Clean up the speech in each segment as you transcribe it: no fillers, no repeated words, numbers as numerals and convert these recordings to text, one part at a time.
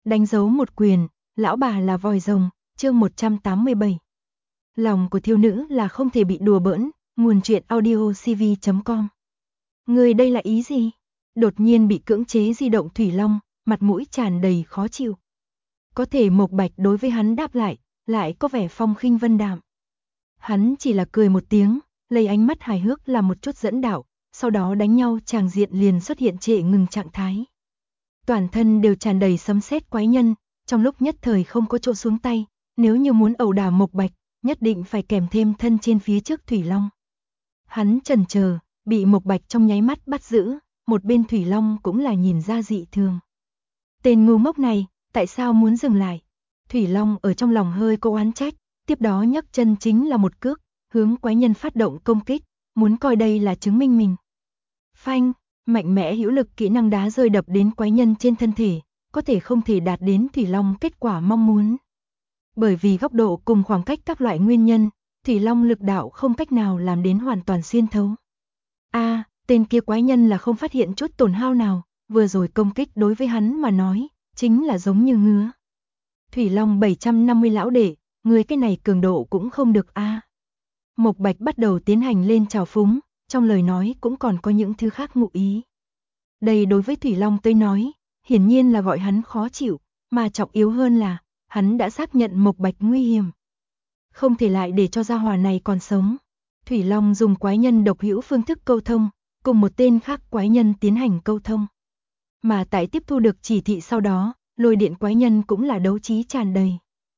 Đánh dấu một quyền, lão bà là vòi rồng, chương 187. Lòng của thiếu nữ là không thể bị đùa bỡn, nguồn truyện audiocv.com. Người đây là ý gì? Đột nhiên bị cưỡng chế di động Thủy Long, mặt mũi tràn đầy khó chịu. Có thể Mộc Bạch đối với hắn đáp lại có vẻ phong khinh vân đạm. Hắn chỉ là cười một tiếng, lấy ánh mắt hài hước làm một chút dẫn đạo, sau đó đánh nhau tràng diện liền xuất hiện trệ ngừng trạng thái. Toàn thân đều tràn đầy sấm sét quái nhân, trong lúc nhất thời không có chỗ xuống tay, nếu như muốn ẩu đả Mộc Bạch, nhất định phải kèm thêm thân trên phía trước Thủy Long. Hắn chần chờ, bị Mộc Bạch trong nháy mắt bắt giữ, một bên Thủy Long cũng là nhìn ra dị thường. Tên ngu ngốc này, tại sao muốn dừng lại? Thủy Long ở trong lòng hơi có oán trách, tiếp đó nhấc chân chính là một cước, hướng quái nhân phát động công kích, muốn coi đây là chứng minh mình. Phanh, mạnh mẽ hữu lực kỹ năng đá rơi đập đến quái nhân trên thân thể, có thể không thể đạt đến Thủy Long kết quả mong muốn. Bởi vì góc độ cùng khoảng cách các loại nguyên nhân, Thủy Long lực đạo không cách nào làm đến hoàn toàn xuyên thấu. Tên kia quái nhân là không phát hiện chút tổn hao nào, vừa rồi công kích đối với hắn mà nói, chính là giống như ngứa. Thủy Long 750 lão đệ, người cái này cường độ cũng không được Mộc Bạch bắt đầu tiến hành lên trào phúng, trong lời nói cũng còn có những thứ khác ngụ ý. Đây đối với Thủy Long tới nói, hiển nhiên là gọi hắn khó chịu, mà trọng yếu hơn là, hắn đã xác nhận Mộc Bạch nguy hiểm. Không thể lại để cho gia hỏa này còn sống. Thủy Long dùng quái nhân độc hữu phương thức câu thông, cùng một tên khác quái nhân tiến hành câu thông. Mà tại tiếp thu được chỉ thị sau đó, lôi điện quái nhân cũng là đấu trí tràn đầy.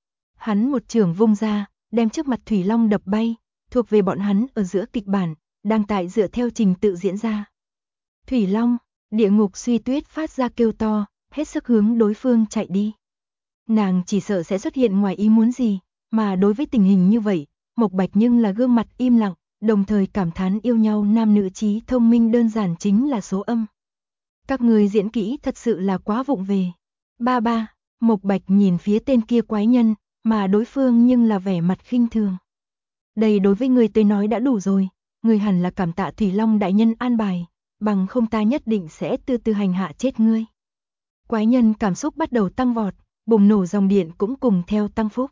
Hắn một chưởng vung ra, đem trước mặt Thủy Long đập bay, thuộc về bọn hắn ở giữa kịch bản, đang tại dựa theo trình tự diễn ra. Thủy Long, địa ngục suy tuyết phát ra kêu to, hết sức hướng đối phương chạy đi. Nàng chỉ sợ sẽ xuất hiện ngoài ý muốn gì, mà đối với tình hình như vậy, Mộc Bạch nhưng là gương mặt im lặng, đồng thời cảm thán yêu nhau nam nữ trí thông minh đơn giản chính là số âm. Các người diễn kỹ thật sự là quá vụng về. Ba, Mộc Bạch nhìn phía tên kia quái nhân, mà đối phương nhưng là vẻ mặt khinh thường. Đây đối với người tới nói đã đủ rồi, người hẳn là cảm tạ Thủy Long đại nhân an bài, bằng không ta nhất định sẽ từ từ hành hạ chết ngươi. Quái nhân cảm xúc bắt đầu tăng vọt, bùng nổ dòng điện cũng cùng theo tăng phúc.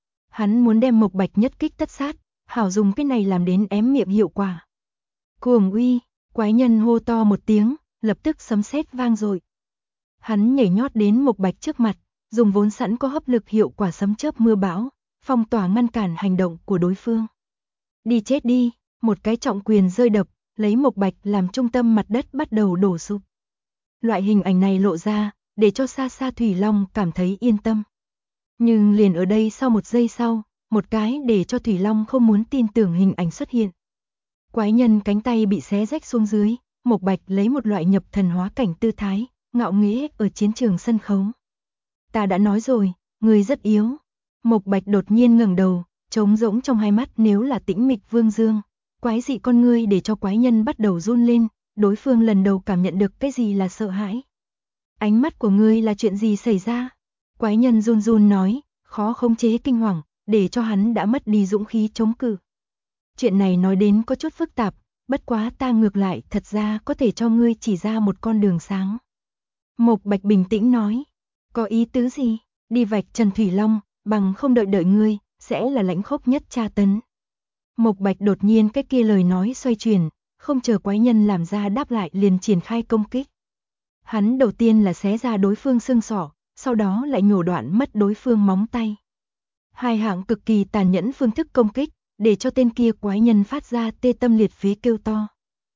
Hắn muốn đem Mộc Bạch nhất kích tất sát, hảo dùng cái này làm đến ém miệng hiệu quả. Cuồng uy, quái nhân hô to một tiếng, lập tức sấm sét vang dội. Hắn nhảy nhót đến Mộc Bạch trước mặt, dùng vốn sẵn có hấp lực hiệu quả sấm chớp mưa bão, phong tỏa ngăn cản hành động của đối phương. Đi chết đi, một cái trọng quyền rơi đập, lấy Mộc Bạch làm trung tâm mặt đất bắt đầu đổ sụp. Loại hình ảnh này lộ ra, để cho xa xa Thủy Long cảm thấy yên tâm. Nhưng liền ở đây sau một giây sau, một cái để cho Thủy Long không muốn tin tưởng hình ảnh xuất hiện. Quái nhân cánh tay bị xé rách xuống dưới, Mộc Bạch lấy một loại nhập thần hóa cảnh tư thái, ngạo nghễ ở chiến trường sân khấu. Ta đã nói rồi, người rất yếu. Mộc Bạch đột nhiên ngẩng đầu, trống rỗng trong hai mắt nếu là tĩnh mịch vương dương. Quái dị con ngươi để cho quái nhân bắt đầu run lên, đối phương lần đầu cảm nhận được cái gì là sợ hãi. Ánh mắt của ngươi là chuyện gì xảy ra? Quái nhân run run nói, khó khống chế kinh hoàng, để cho hắn đã mất đi dũng khí chống cự. Chuyện này nói đến có chút phức tạp, bất quá ta ngược lại thật ra có thể cho ngươi chỉ ra một con đường sáng. Mộc Bạch bình tĩnh nói, có ý tứ gì? Đi vạch trần Thủy Long, bằng không đợi ngươi, sẽ là lãnh khốc nhất tra tấn. Mộc Bạch đột nhiên cái kia lời nói xoay chuyển, không chờ quái nhân làm ra đáp lại liền triển khai công kích. Hắn đầu tiên là xé ra đối phương xương sọ, sau đó lại nhổ đoạn mất đối phương móng tay. Hai hạng cực kỳ tàn nhẫn phương thức công kích, để cho tên kia quái nhân phát ra tê tâm liệt phế kêu to.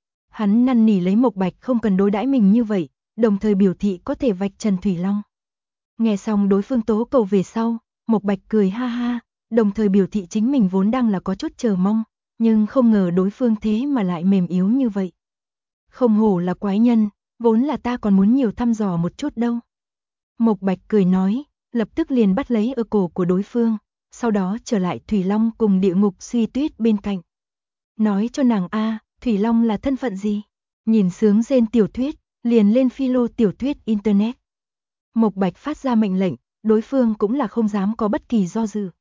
Hắn năn nỉ lấy Mộc Bạch không cần đối đãi mình như vậy, đồng thời biểu thị có thể vạch trần Thủy Long. Nghe xong đối phương tố cầu về sau, Mộc Bạch cười ha ha, đồng thời biểu thị chính mình vốn đang là có chút chờ mong, nhưng không ngờ đối phương thế mà lại mềm yếu như vậy. Không hổ là quái nhân, vốn là ta còn muốn nhiều thăm dò một chút đâu. Mộc Bạch cười nói, lập tức liền bắt lấy ở cổ của đối phương, sau đó trở lại Thủy Long cùng địa ngục suy tuyết bên cạnh. Nói cho nàng Thủy Long là thân phận gì? Nhìn sướng rên tiểu thuyết, liền lên philo tiểu thuyết internet. Mộc Bạch phát ra mệnh lệnh, đối phương cũng là không dám có bất kỳ do dự.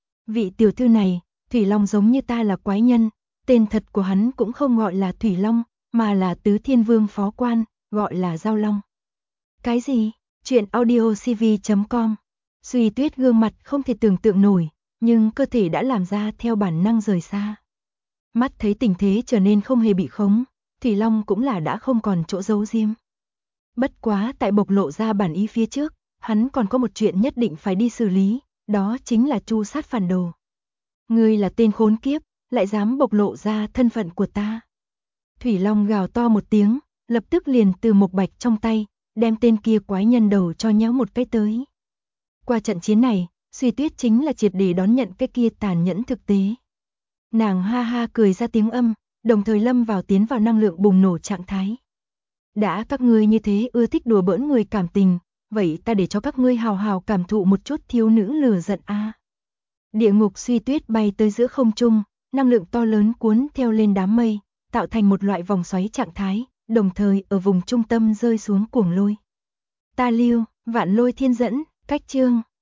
Vị tiểu thư này, Thủy Long giống như ta là quái nhân, tên thật của hắn cũng không gọi là Thủy Long, mà là Tứ Thiên Vương phó quan, gọi là Giao Long. Cái gì? Chuyện audio CV.com. Suy Tuyết gương mặt không thể tưởng tượng nổi, nhưng cơ thể đã làm ra theo bản năng rời xa. Mắt thấy tình thế trở nên không hề bị khống, Thủy Long cũng là đã không còn chỗ giấu giếm. Bất quá tại bộc lộ ra bản ý phía trước, hắn còn có một chuyện nhất định phải đi xử lý, đó chính là tru sát phản đồ. Ngươi là tên khốn kiếp, lại dám bộc lộ ra thân phận của ta. Thủy Long gào to một tiếng, lập tức liền từ một bạch trong tay, đem tên kia quái nhân đầu cho nhéo một cái tới. Qua trận chiến này, Suy Tuyết chính là triệt để đón nhận cái kia tàn nhẫn thực tế. Nàng ha ha cười ra tiếng âm, đồng thời lâm vào tiến vào năng lượng bùng nổ trạng thái. Đã các ngươi như thế ưa thích đùa bỡn người cảm tình, vậy ta để cho các ngươi hào hào cảm thụ một chút thiếu nữ lừa giận a. Địa ngục Suy Tuyết bay tới giữa không trung, năng lượng to lớn cuốn theo lên đám mây, tạo thành một loại vòng xoáy trạng thái, đồng thời ở vùng trung tâm rơi xuống cuồng lôi. Ta lưu, vạn lôi thiên dẫn, cách chương.